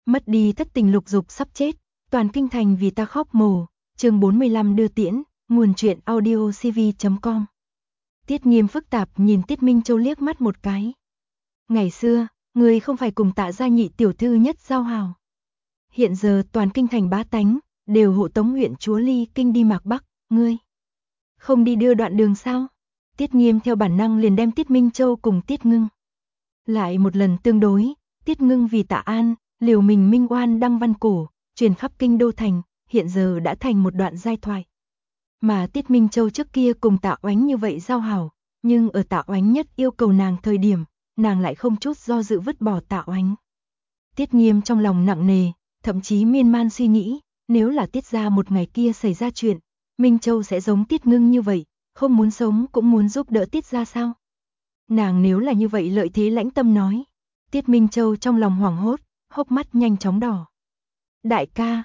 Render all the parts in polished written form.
Mất đi thất tình lục dục sắp chết, toàn kinh thành vì ta khóc mồ. Chương 45 đưa tiễn, nguồn truyện audiocv.com. Tiết Nghiêm phức tạp nhìn Tiết Minh Châu liếc mắt một cái. Ngày xưa, ngươi không phải cùng Tạ gia nhị tiểu thư nhất giao hảo. Hiện giờ toàn kinh thành bá tánh đều hộ tống huyện chúa ly kinh đi Mạc Bắc, ngươi không đi đưa đoạn đường sao? Tiết Nghiêm theo bản năng liền đem Tiết Minh Châu cùng Tiết Ngưng lại một lần tương đối. Tiết Ngưng vì Tạ An, liều mình minh oan đăng văn cổ, truyền khắp kinh đô thành, hiện giờ đã thành một đoạn giai thoại. Mà Tiết Minh Châu trước kia cùng Tạ Oánh như vậy giao hảo, nhưng ở Tạ Oánh nhất yêu cầu nàng thời điểm, nàng lại không chút do dự vứt bỏ Tạ Oánh. Tiết Nghiêm trong lòng nặng nề, thậm chí miên man suy nghĩ, nếu là Tiết gia một ngày kia xảy ra chuyện, Minh Châu sẽ giống Tiết Ngưng như vậy, không muốn sống cũng muốn giúp đỡ Tiết gia sao? Nàng nếu là như vậy lợi thế lãnh tâm nói. Tiết Minh Châu trong lòng hoảng hốt, hốc mắt nhanh chóng đỏ. Đại ca,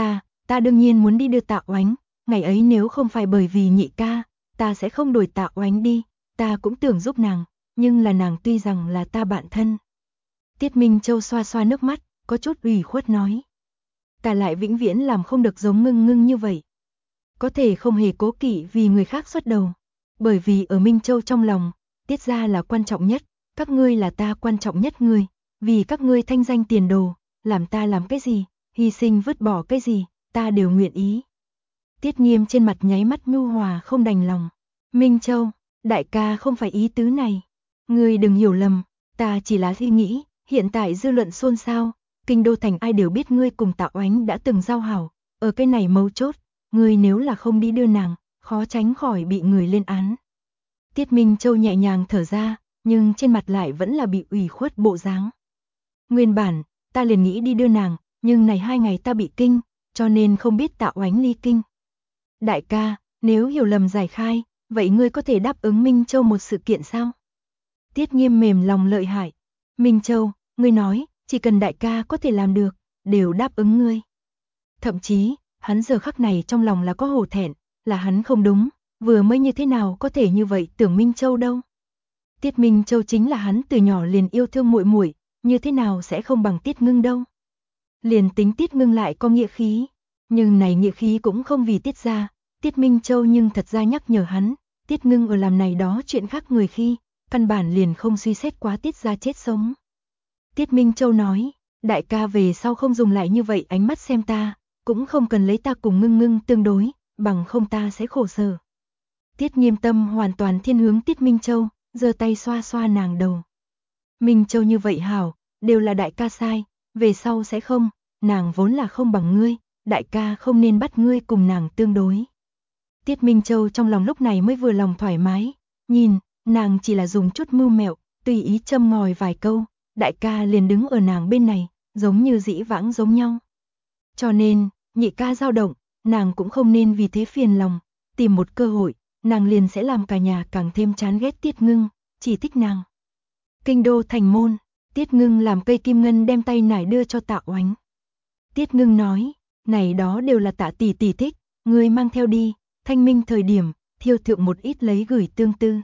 ta đương nhiên muốn đi đưa Tạ Oánh, ngày ấy nếu không phải bởi vì nhị ca, ta sẽ không đuổi Tạ Oánh đi, ta cũng tưởng giúp nàng, nhưng là nàng tuy rằng là ta bạn thân. Tiết Minh Châu xoa xoa nước mắt, có chút ủy khuất nói. Ta lại vĩnh viễn làm không được giống Ngưng như vậy. Có thể không hề cố kỵ vì người khác xuất đầu, bởi vì ở Minh Châu trong lòng, Tiết gia là quan trọng nhất, các ngươi là ta quan trọng nhất người, vì các ngươi thanh danh tiền đồ, làm ta làm cái gì, hy sinh vứt bỏ cái gì, ta đều nguyện ý. Tiết Nghiêm trên mặt nháy mắt nhu hòa không đành lòng. Minh Châu, đại ca không phải ý tứ này. Ngươi đừng hiểu lầm, ta chỉ là suy nghĩ, hiện tại dư luận xôn xao, kinh đô thành ai đều biết ngươi cùng Tạ Oánh đã từng giao hảo, ở cái này mấu chốt, ngươi nếu là không đi đưa nàng, khó tránh khỏi bị người lên án. Tiết Minh Châu nhẹ nhàng thở ra, nhưng trên mặt lại vẫn là bị ủy khuất bộ dáng. Nguyên bản, ta liền nghĩ đi đưa nàng, nhưng này 2 ngày ta bị kinh, cho nên không biết Tạ Oánh ly kinh. Đại ca, nếu hiểu lầm giải khai, vậy ngươi có thể đáp ứng Minh Châu một sự kiện sao? Tiết Nghiêm mềm lòng lợi hại. Minh Châu, ngươi nói, chỉ cần đại ca có thể làm được, đều đáp ứng ngươi. Thậm chí, hắn giờ khắc này trong lòng là có hổ thẹn, là hắn không đúng, vừa mới như thế nào có thể như vậy tưởng Minh Châu đâu. Tiết Minh Châu chính là hắn từ nhỏ liền yêu thương muội muội, như thế nào sẽ không bằng Tiết Ngưng đâu. Liền tính Tiết Ngưng lại có nghĩa khí, nhưng này nghĩa khí cũng không vì Tiết gia, Tiết Minh Châu nhưng thật ra nhắc nhở hắn, Tiết Ngưng ở làm này đó chuyện khác người khi, căn bản liền không suy xét quá Tiết gia chết sống. Tiết Minh Châu nói, đại ca về sau không dùng lại như vậy ánh mắt xem ta, cũng không cần lấy ta cùng Ngưng tương đối, bằng không ta sẽ khổ sở. Tiết Nghiêm tâm hoàn toàn thiên hướng Tiết Minh Châu, giơ tay xoa xoa nàng đầu. Minh Châu như vậy hảo, đều là đại ca sai, về sau sẽ không, nàng vốn là không bằng ngươi, đại ca không nên bắt ngươi cùng nàng tương đối. Tiết Minh Châu trong lòng lúc này mới vừa lòng thoải mái, nhìn, nàng chỉ là dùng chút mưu mẹo, tùy ý châm ngòi vài câu, đại ca liền đứng ở nàng bên này, giống như dĩ vãng giống nhau. Cho nên, nhị ca dao động, nàng cũng không nên vì thế phiền lòng, tìm một cơ hội, nàng liền sẽ làm cả nhà càng thêm chán ghét Tiết Ngưng, chỉ thích nàng. Kinh đô thành môn, Tiết Ngưng làm cây kim ngân đem tay nải đưa cho Tạ Oánh. Tiết Ngưng nói, này đó đều là Tạ tỷ tỷ thích, ngươi mang theo đi, thanh minh thời điểm, thiêu thượng một ít lấy gửi tương tư.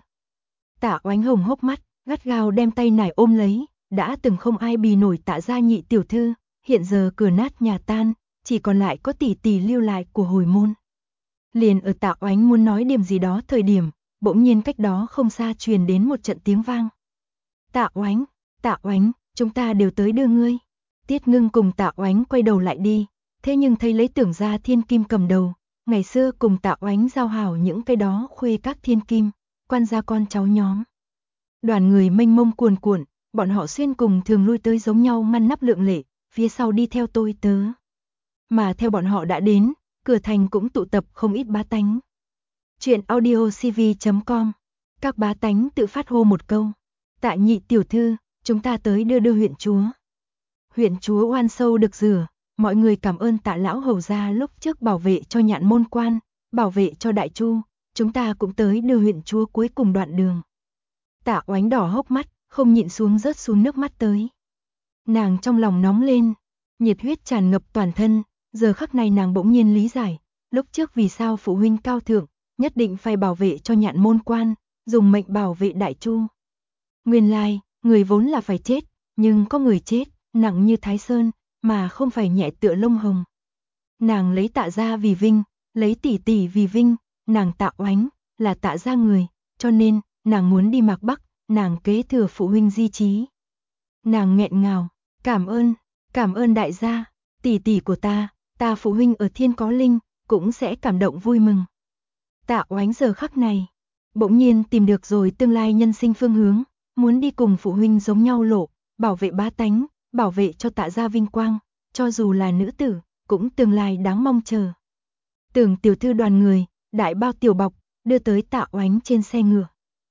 Tạ Oánh hồng hốc mắt, gắt gao đem tay nải ôm lấy, đã từng không ai bì nổi Tạ gia nhị tiểu thư, hiện giờ cửa nát nhà tan, chỉ còn lại có tỷ tỷ lưu lại của hồi môn. Liền ở Tạ Oánh muốn nói điểm gì đó thời điểm, bỗng nhiên cách đó không xa truyền đến một trận tiếng vang. Tạ Oánh, chúng ta đều tới đưa ngươi. Tiết Ngưng cùng Tạ Oánh quay đầu lại đi, thế nhưng thấy lấy Tưởng gia thiên kim cầm đầu, ngày xưa cùng Tạ Oánh giao hảo những cái đó khuê các thiên kim, quan gia con cháu nhóm. Đoàn người mênh mông cuồn cuộn, bọn họ xuyên cùng thường lui tới giống nhau ngăn nắp lượng lệ, phía sau đi theo tôi tớ. Mà theo bọn họ đã đến, cửa thành cũng tụ tập không ít bá tánh. Chuyện audiocv.com. Các bá tánh tự phát hô một câu. Tạ nhị tiểu thư, chúng ta tới đưa huyện chúa. Huyện chúa oan sâu được rửa, mọi người cảm ơn Tạ lão hầu gia lúc trước bảo vệ cho Nhạn môn quan, bảo vệ cho Đại Chu, chúng ta cũng tới đưa huyện chúa cuối cùng đoạn đường. Tạ Oánh đỏ hốc mắt, không nhịn xuống rớt xuống nước mắt tới. Nàng trong lòng nóng lên, nhiệt huyết tràn ngập toàn thân, giờ khắc này nàng bỗng nhiên lý giải, lúc trước vì sao phụ huynh cao thượng, nhất định phải bảo vệ cho Nhạn môn quan, dùng mệnh bảo vệ Đại Chu. Nguyên lai, người vốn là phải chết, nhưng có người chết, nặng như Thái Sơn, mà không phải nhẹ tựa lông hồng. Nàng lấy Tạ gia vì vinh, lấy tỷ tỷ vì vinh, nàng Tạ Oánh là Tạ gia người, cho nên nàng muốn đi Mạc Bắc, nàng kế thừa phụ huynh di chí. Nàng nghẹn ngào, cảm ơn đại gia, tỷ tỷ của ta phụ huynh ở thiên có linh, cũng sẽ cảm động vui mừng. Tạ Oánh giờ khắc này, bỗng nhiên tìm được rồi tương lai nhân sinh phương hướng, muốn đi cùng phụ huynh giống nhau lộ, bảo vệ bá tánh, bảo vệ cho Tạ gia vinh quang, cho dù là nữ tử, cũng tương lai đáng mong chờ. Tưởng tiểu thư đoàn người, đại bao tiểu bọc, đưa tới Tạ Oánh trên xe ngựa.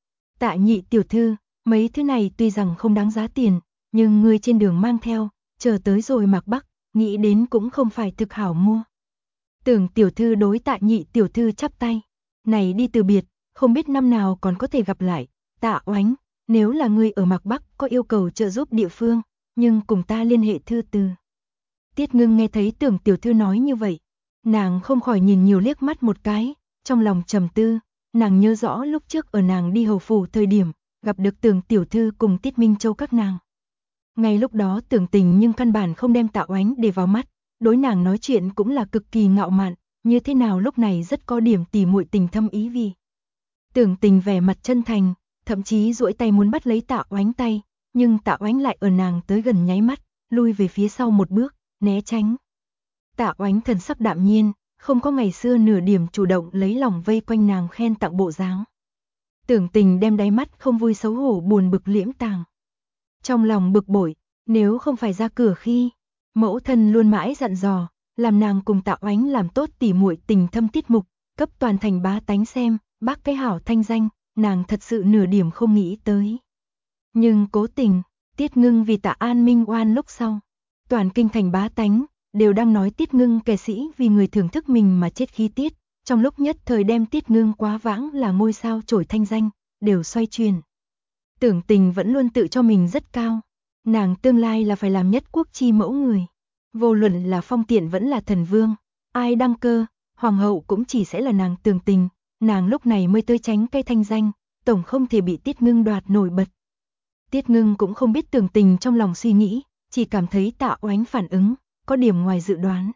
Tạ nhị tiểu thư, mấy thứ này tuy rằng không đáng giá tiền, nhưng ngươi trên đường mang theo, chờ tới rồi Mạc Bắc, nghĩ đến cũng không phải thực hảo mua. Tưởng tiểu thư đối Tạ nhị tiểu thư chắp tay, này đi từ biệt, không biết năm nào còn có thể gặp lại. Tạ Oánh, nếu là ngươi ở Mạc Bắc có yêu cầu trợ giúp địa phương, nhưng cùng ta liên hệ thư từ. Tiết Ngưng nghe thấy tưởng tiểu thư nói như vậy, nàng không khỏi nhìn nhiều liếc mắt một cái, trong lòng trầm tư, nàng nhớ rõ lúc trước ở nàng đi hầu phủ thời điểm, gặp được tưởng tiểu thư cùng Tiết Minh Châu các nàng. Ngay lúc đó Tưởng Tình nhưng căn bản không đem Tạ Oánh để vào mắt, đối nàng nói chuyện cũng là cực kỳ ngạo mạn, như thế nào lúc này rất có điểm tỉ muội tình thâm ý vì. Tưởng Tình vẻ mặt chân thành, thậm chí duỗi tay muốn bắt lấy Tạ Oánh tay, nhưng Tạ Oánh lại ở nàng tới gần nháy mắt, lui về phía sau một bước, né tránh. Tạ Oánh thần sắc đạm nhiên, không có ngày xưa nửa điểm chủ động lấy lòng vây quanh nàng khen tặng bộ dáng. Tưởng Tình đem đáy mắt không vui xấu hổ buồn bực liễm tàng. Trong lòng bực bội, nếu không phải ra cửa khi, mẫu thân luôn mãi dặn dò, làm nàng cùng Tạ Oánh làm tốt tỉ muội tình thâm tiết mục, cấp toàn thành bá tánh xem, bác cái hảo thanh danh, nàng thật sự nửa điểm không nghĩ tới. Nhưng cố tình, Tiết Ngưng vì Tạ An Minh oan lúc sau, toàn kinh thành bá tánh đều đang nói Tiết Ngưng kẻ sĩ vì người thưởng thức mình mà chết khí tiết, trong lúc nhất thời đem Tiết Ngưng quá vãng là ngôi sao trổi thanh danh, đều xoay chuyển. Tưởng Tình vẫn luôn tự cho mình rất cao, nàng tương lai là phải làm nhất quốc chi mẫu người. Vô luận là Phong Tiện vẫn là Thần Vương, ai đăng cơ, hoàng hậu cũng chỉ sẽ là nàng Tưởng Tình, nàng lúc này mới tươi tránh cây thanh danh, tổng không thể bị Tiết Ngưng đoạt nổi bật. Tiết Ngưng cũng không biết Tưởng Tình trong lòng suy nghĩ, chỉ cảm thấy Tạ Oánh phản ứng có điểm ngoài dự đoán.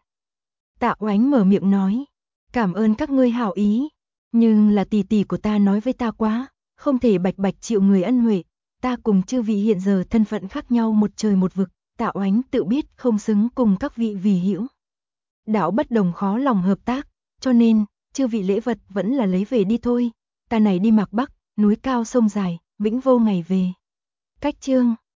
Tạ Oánh mở miệng nói, cảm ơn các ngươi hảo ý, nhưng là tỷ tỷ của ta nói với ta quá, không thể bạch bạch chịu người ân huệ, ta cùng chư vị hiện giờ thân phận khác nhau một trời một vực, Tạ Oánh tự biết không xứng cùng các vị vì hữu. Đạo bất đồng khó lòng hợp tác, cho nên, chư vị lễ vật vẫn là lấy về đi thôi, ta này đi Mạc Bắc, núi cao sông dài, vĩnh vô ngày về. Cách chương